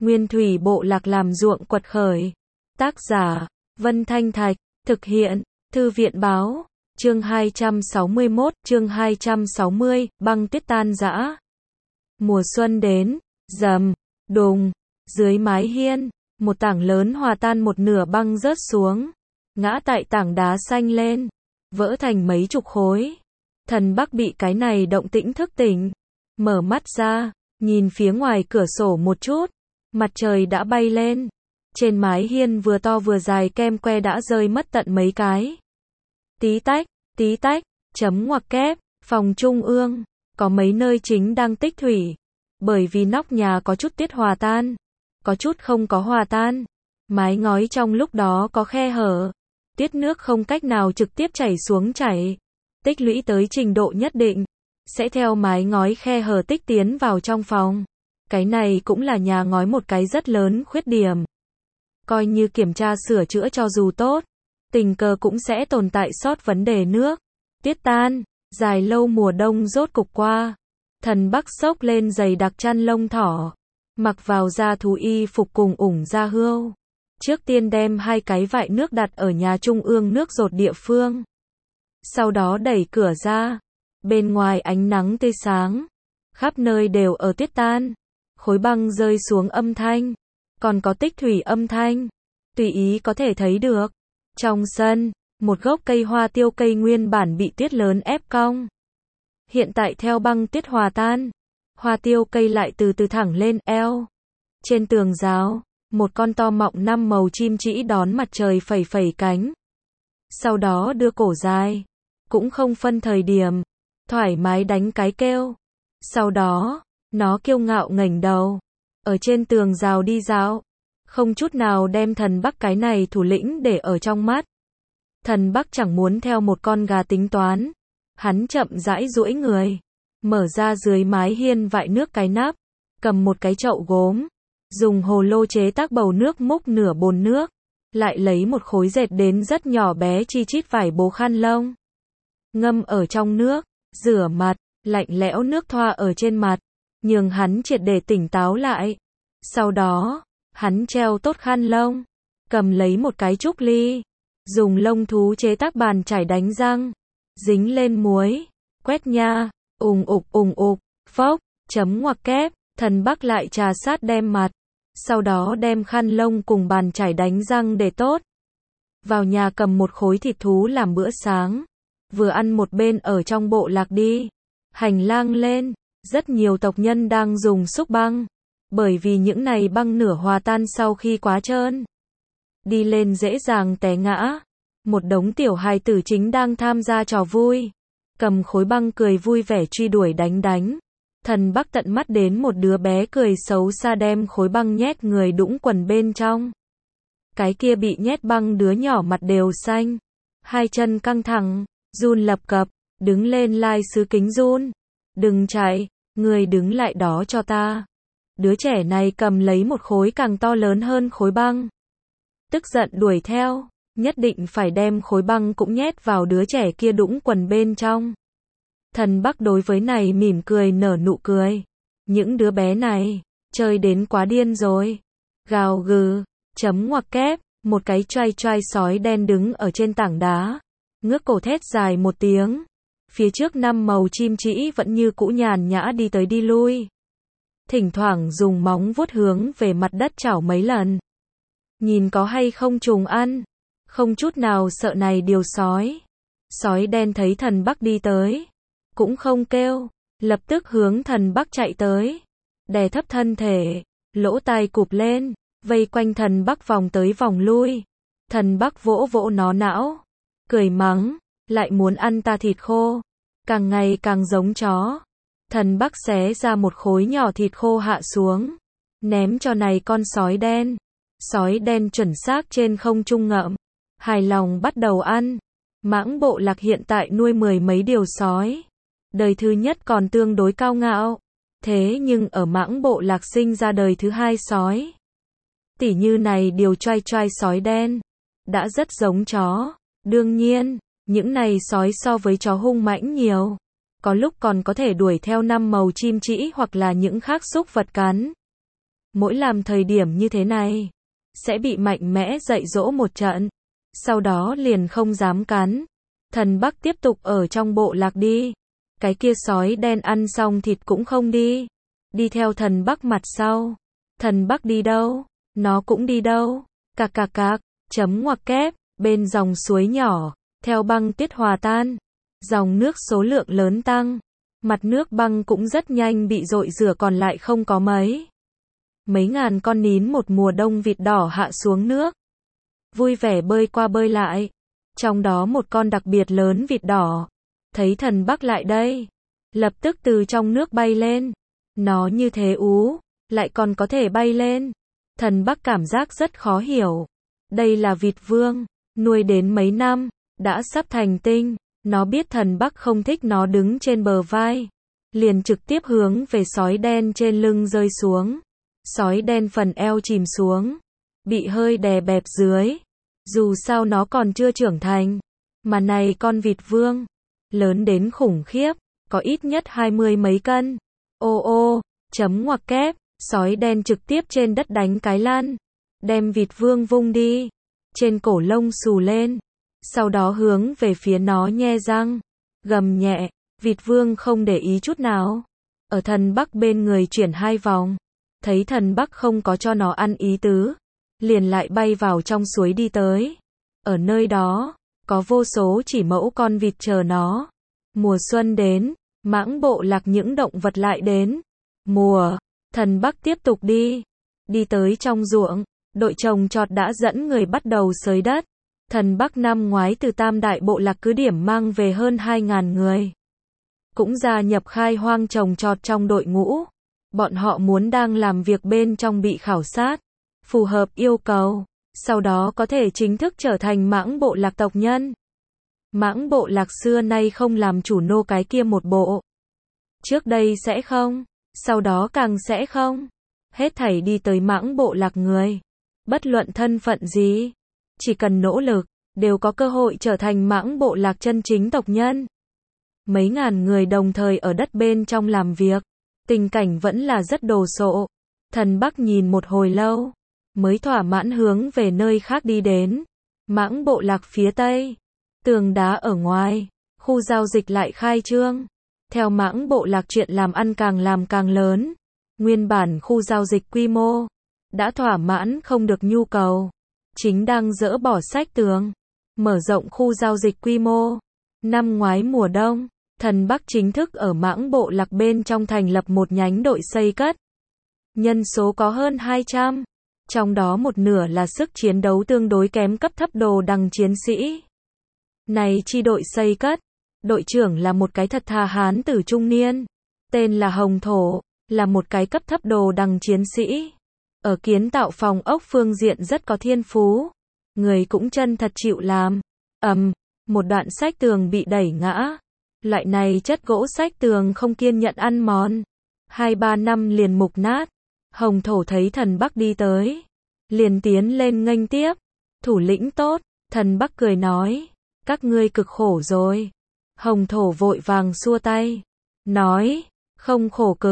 Nguyên thủy bộ lạc làm ruộng quật khởi. Tác giả, Vân Thanh Thạch, thực hiện, Thư viện báo, chương 260, băng tuyết tan rã. Mùa xuân đến, rầm, đùng, dưới mái hiên, một tảng lớn hòa tan một nửa băng rớt xuống, ngã tại tảng đá xanh lên, vỡ thành mấy chục khối. Thần Bắc bị cái này động tĩnh thức tỉnh, mở mắt ra, nhìn phía ngoài cửa sổ một chút, mặt trời đã bay lên, trên mái hiên vừa to vừa dài kem que đã rơi mất tận mấy cái. Tí tách, chấm ngoặc kép, phòng trung ương, có mấy nơi chính đang tích thủy, bởi vì nóc nhà có chút tuyết hòa tan, có chút không có hòa tan, mái ngói trong lúc đó có khe hở, tuyết nước không cách nào trực tiếp chảy xuống chảy, tích lũy tới trình độ nhất định, sẽ theo mái ngói khe hở tích tiến vào trong phòng. Cái này cũng là nhà ngói một cái rất lớn khuyết điểm. Coi như kiểm tra sửa chữa cho dù tốt, tình cờ cũng sẽ tồn tại sót vấn đề nước. Tuyết tan, dài lâu mùa đông rốt cục qua. Thần Bắc xốc lên giày đặc chăn lông thỏ, mặc vào da thú y phục cùng ủng da hươu. Trước tiên đem 2 cái vại nước đặt ở nhà trung ương nước dột địa phương. Sau đó đẩy cửa ra. Bên ngoài ánh nắng tươi sáng, khắp nơi đều ở tuyết tan, khối băng rơi xuống âm thanh, còn có tích thủy âm thanh, tùy ý có thể thấy được. Trong sân, một gốc cây hoa tiêu cây nguyên bản bị tuyết lớn ép cong. Hiện tại theo băng tuyết hòa tan, hoa tiêu cây lại từ từ thẳng lên eo. Trên tường rào, một con to mọng 5 màu chim trĩ đón mặt trời phẩy phẩy cánh. Sau đó đưa cổ dài, cũng không phân thời điểm, thoải mái đánh cái kêu. Sau đó, nó kiêu ngạo ngẩng đầu, ở trên tường rào đi dạo, không chút nào đem Thần Bắc cái này thủ lĩnh để ở trong mắt. Thần Bắc chẳng muốn theo một con gà tính toán, hắn chậm rãi duỗi người, mở ra dưới mái hiên vại nước cái nắp, cầm một cái chậu gốm, dùng hồ lô chế tác bầu nước múc nửa bồn nước, lại lấy một khối dệt đến rất nhỏ bé chi chít vải bố khăn lông, ngâm ở trong nước, rửa mặt, lạnh lẽo nước thoa ở trên mặt, nhường hắn triệt để tỉnh táo lại. Sau đó, hắn treo tốt khăn lông, cầm lấy một cái trúc ly, dùng lông thú chế tác bàn chải đánh răng, dính lên muối, quét nha, ùng ục, phốc, chấm ngoặc kép, Thần Bắc lại trà sát đem mặt, sau đó đem khăn lông cùng bàn chải đánh răng để tốt. Vào nhà cầm một khối thịt thú làm bữa sáng, vừa ăn một bên ở trong bộ lạc đi. Hành lang lên, rất nhiều tộc nhân đang dùng xúc băng, bởi vì những này băng nửa hòa tan sau khi quá trơn, đi lên dễ dàng té ngã. Một đống tiểu hài tử chính đang tham gia trò vui, cầm khối băng cười vui vẻ truy đuổi đánh. Thần Bắc tận mắt đến một đứa bé cười xấu xa đem khối băng nhét người đũng quần bên trong. Cái kia bị nhét băng đứa nhỏ mặt đều xanh, hai chân căng thẳng, run lập cập, đứng lên lai sứ kính run. Đừng chạy, người đứng lại đó cho ta. Đứa trẻ này cầm lấy một khối càng to lớn hơn khối băng, tức giận đuổi theo, nhất định phải đem khối băng cũng nhét vào đứa trẻ kia đũng quần bên trong. Thần Bắc đối với này mỉm cười nở nụ cười. Những đứa bé này, chơi đến quá điên rồi. Gào gừ, chấm ngoặc kép, một cái choai sói đen đứng ở trên tảng đá, ngước cổ thét dài một tiếng. Phía trước 5 màu chim trĩ vẫn như cũ nhàn nhã đi tới đi lui. Thỉnh thoảng dùng móng vuốt hướng về mặt đất chảo mấy lần. Nhìn có hay không trùng ăn, không chút nào sợ này điều sói. Sói đen thấy Thần Bắc đi tới, cũng không kêu, lập tức hướng Thần Bắc chạy tới, đè thấp thân thể, lỗ tai cụp lên, vây quanh Thần Bắc vòng tới vòng lui. Thần Bắc vỗ vỗ nó não, cười mắng, lại muốn ăn ta thịt khô, càng ngày càng giống chó. Thần Bắc xé ra một khối nhỏ thịt khô hạ xuống, ném cho này con sói đen. Sói đen chuẩn xác trên không trung ngậm, hài lòng bắt đầu ăn. Mãng bộ lạc hiện tại nuôi 10 mấy điều sói. Đời thứ nhất còn tương đối cao ngạo, thế nhưng ở mãng bộ lạc sinh ra đời thứ hai sói. Tỉ như này điều choai sói đen, đã rất giống chó. Đương nhiên, những này sói so với chó hung mãnh nhiều, có lúc còn có thể đuổi theo 5 màu chim trĩ hoặc là những khác súc vật cắn. mỗi làm thời điểm như thế này, sẽ bị mạnh mẽ dạy dỗ một trận, sau đó liền không dám cắn. Thần Bắc tiếp tục ở trong bộ lạc đi, cái kia sói đen ăn xong thịt cũng không đi, đi theo thần Bắc mặt sau. Thần Bắc đi đâu, nó cũng đi đâu, cạc cạc cạc, chấm ngoặc kép, bên dòng suối nhỏ, theo băng tuyết hòa tan, dòng nước số lượng lớn tăng, mặt nước băng cũng rất nhanh bị dội rửa còn lại không có mấy. Mấy ngàn con nín một mùa đông vịt đỏ hạ xuống nước, vui vẻ bơi qua bơi lại, trong đó một con đặc biệt lớn vịt đỏ, thấy thần Bắc lại đây, lập tức từ trong nước bay lên, nó như thế ú, lại còn có thể bay lên. Thần Bắc cảm giác rất khó hiểu, đây là vịt vương, nuôi đến mấy năm, đã sắp thành tinh, nó biết thần Bắc không thích nó đứng trên bờ vai, liền trực tiếp hướng về sói đen trên lưng rơi xuống. Sói đen phần eo chìm xuống, bị hơi đè bẹp dưới, dù sao nó còn chưa trưởng thành, mà này con vịt vương, lớn đến khủng khiếp, có ít nhất 20 mấy cân. Ô ô, chấm ngoặc kép, sói đen trực tiếp trên đất đánh cái lăn, đem vịt vương vung đi, trên cổ lông xù lên, sau đó hướng về phía nó nhe răng, gầm nhẹ, vịt vương không để ý chút nào, ở thần Bắc bên người chuyển 2 vòng, thấy thần Bắc không có cho nó ăn ý tứ, liền lại bay vào trong suối đi tới. Ở nơi đó, có vô số chỉ mẫu con vịt chờ nó. Mùa xuân đến, mãng bộ lạc những động vật lại đến. Mùa, thần Bắc tiếp tục đi. Đi tới trong ruộng, đội trồng trọt đã dẫn người bắt đầu xới đất. Thần Bắc năm ngoái từ Tam Đại bộ lạc cứ điểm mang về hơn 2.000 người. Cũng gia nhập khai hoang trồng trọt trong đội ngũ. Bọn họ muốn đang làm việc bên trong bị khảo sát, phù hợp yêu cầu, sau đó có thể chính thức trở thành mãng bộ lạc tộc nhân. Mãng bộ lạc xưa nay không làm chủ nô cái kia một bộ. Trước đây sẽ không, sau đó càng sẽ không. Hết thảy đi tới mãng bộ lạc người, bất luận thân phận gì, chỉ cần nỗ lực, đều có cơ hội trở thành mãng bộ lạc chân chính tộc nhân. Mấy ngàn người đồng thời ở đất bên trong làm việc. Tình cảnh vẫn là rất đồ sộ. Thần Bắc nhìn một hồi lâu, mới thỏa mãn hướng về nơi khác đi đến. Mãng bộ lạc phía tây, tường đá ở ngoài, khu giao dịch lại khai trương. Theo mãng bộ lạc chuyện làm ăn càng lớn. Nguyên bản khu giao dịch quy mô đã thỏa mãn không được nhu cầu, chính đang dỡ bỏ sách tường, mở rộng khu giao dịch quy mô. Năm ngoái mùa đông, thần Bắc chính thức ở mãng bộ lạc bên trong thành lập một nhánh đội xây cất. Nhân số có hơn 200, trong đó một nửa là sức chiến đấu tương đối kém cấp thấp đồ đằng chiến sĩ. Này chi đội xây cất, đội trưởng là một cái thật thà hán tử trung niên, tên là Hồng Thổ, là một cái cấp thấp đồ đằng chiến sĩ. Ở kiến tạo phòng ốc phương diện rất có thiên phú, người cũng chân thật chịu làm. Một đoạn sách tường bị đẩy ngã. Loại này chất gỗ sách tường không kiên nhẫn ăn mòn. 2-3 năm liền mục nát. Hồng Thổ thấy thần Bắc đi tới, liền tiến lên nghênh tiếp. Thủ lĩnh tốt, thần Bắc cười nói, các ngươi cực khổ rồi. Hồng Thổ vội vàng xua tay, nói, không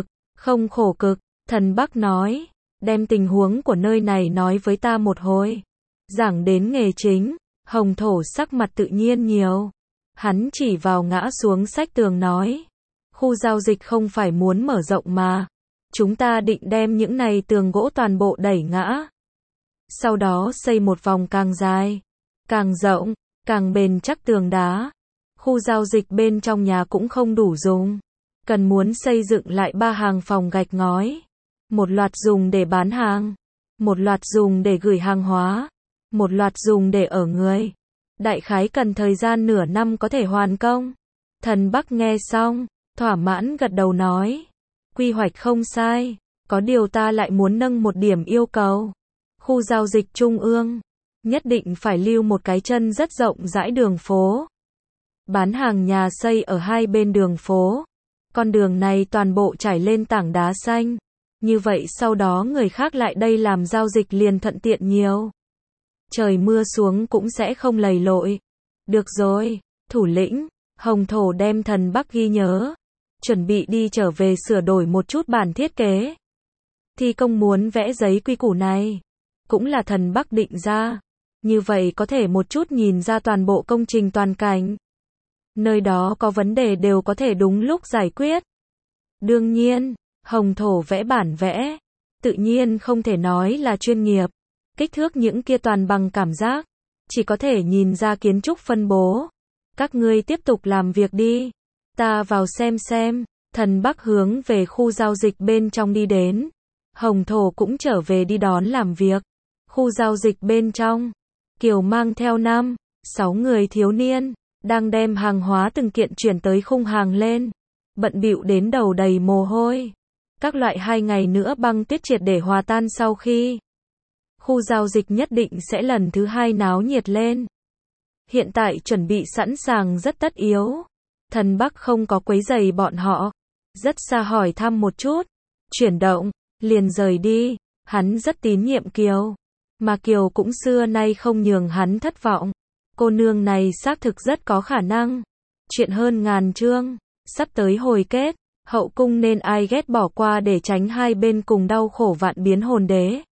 khổ cực. Thần Bắc nói, đem tình huống của nơi này nói với ta một hồi. Giảng đến nghề chính, Hồng Thổ sắc mặt tự nhiên nhiều. Hắn chỉ vào ngã xuống sách tường nói, khu giao dịch không phải muốn mở rộng mà, chúng ta định đem những này tường gỗ toàn bộ đẩy ngã. Sau đó xây một vòng càng dài, càng rộng, càng bền chắc tường đá. Khu giao dịch bên trong nhà cũng không đủ dùng, cần muốn xây dựng lại 3 hàng phòng gạch ngói. Một loạt dùng để bán hàng, một loạt dùng để gửi hàng hóa, một loạt dùng để ở người. Đại khái cần thời gian nửa năm có thể hoàn công. Thần Bắc nghe xong, thỏa mãn gật đầu nói, quy hoạch không sai, có điều ta lại muốn nâng một điểm yêu cầu. Khu giao dịch trung ương, nhất định phải lưu một cái chân rất rộng rãi đường phố. Bán hàng nhà xây ở hai bên đường phố. Con đường này toàn bộ trải lên tảng đá xanh. Như vậy sau đó người khác lại đây làm giao dịch liền thuận tiện nhiều. Trời mưa xuống cũng sẽ không lầy lội. Được rồi, thủ lĩnh, Hồng Thổ đem thần Bắc ghi nhớ. Chuẩn bị đi trở về sửa đổi một chút bản thiết kế. Thi công muốn vẽ giấy quy củ này, cũng là thần Bắc định ra. Như vậy có thể một chút nhìn ra toàn bộ công trình toàn cảnh. Nơi đó có vấn đề đều có thể đúng lúc giải quyết. Đương nhiên, Hồng Thổ vẽ bản vẽ, tự nhiên không thể nói là chuyên nghiệp. Kích thước những kia toàn bằng cảm giác, chỉ có thể nhìn ra kiến trúc phân bố. Các ngươi tiếp tục làm việc đi, ta vào xem. Thần Bắc hướng về khu giao dịch bên trong đi đến. Hồng Thổ cũng trở về đi đón làm việc. Khu giao dịch bên trong, Kiều mang theo 5-6 người thiếu niên, đang đem hàng hóa từng kiện chuyển tới khung hàng lên. Bận bịu đến đầu đầy mồ hôi. Các loại 2 ngày nữa băng tuyết triệt để hòa tan sau khi. Khu giao dịch nhất định sẽ lần thứ 2 náo nhiệt lên. Hiện tại chuẩn bị sẵn sàng rất tất yếu. Thần Bắc không có quấy rầy bọn họ. Rất xa hỏi thăm một chút. Chuyển động, liền rời đi. Hắn rất tín nhiệm Kiều. Mà Kiều cũng xưa nay không nhường hắn thất vọng. Cô nương này xác thực rất có khả năng. Chuyện hơn ngàn chương. Sắp tới hồi kết. Hậu cung nên ai ghét bỏ qua để tránh hai bên cùng đau khổ vạn biến hồn đế.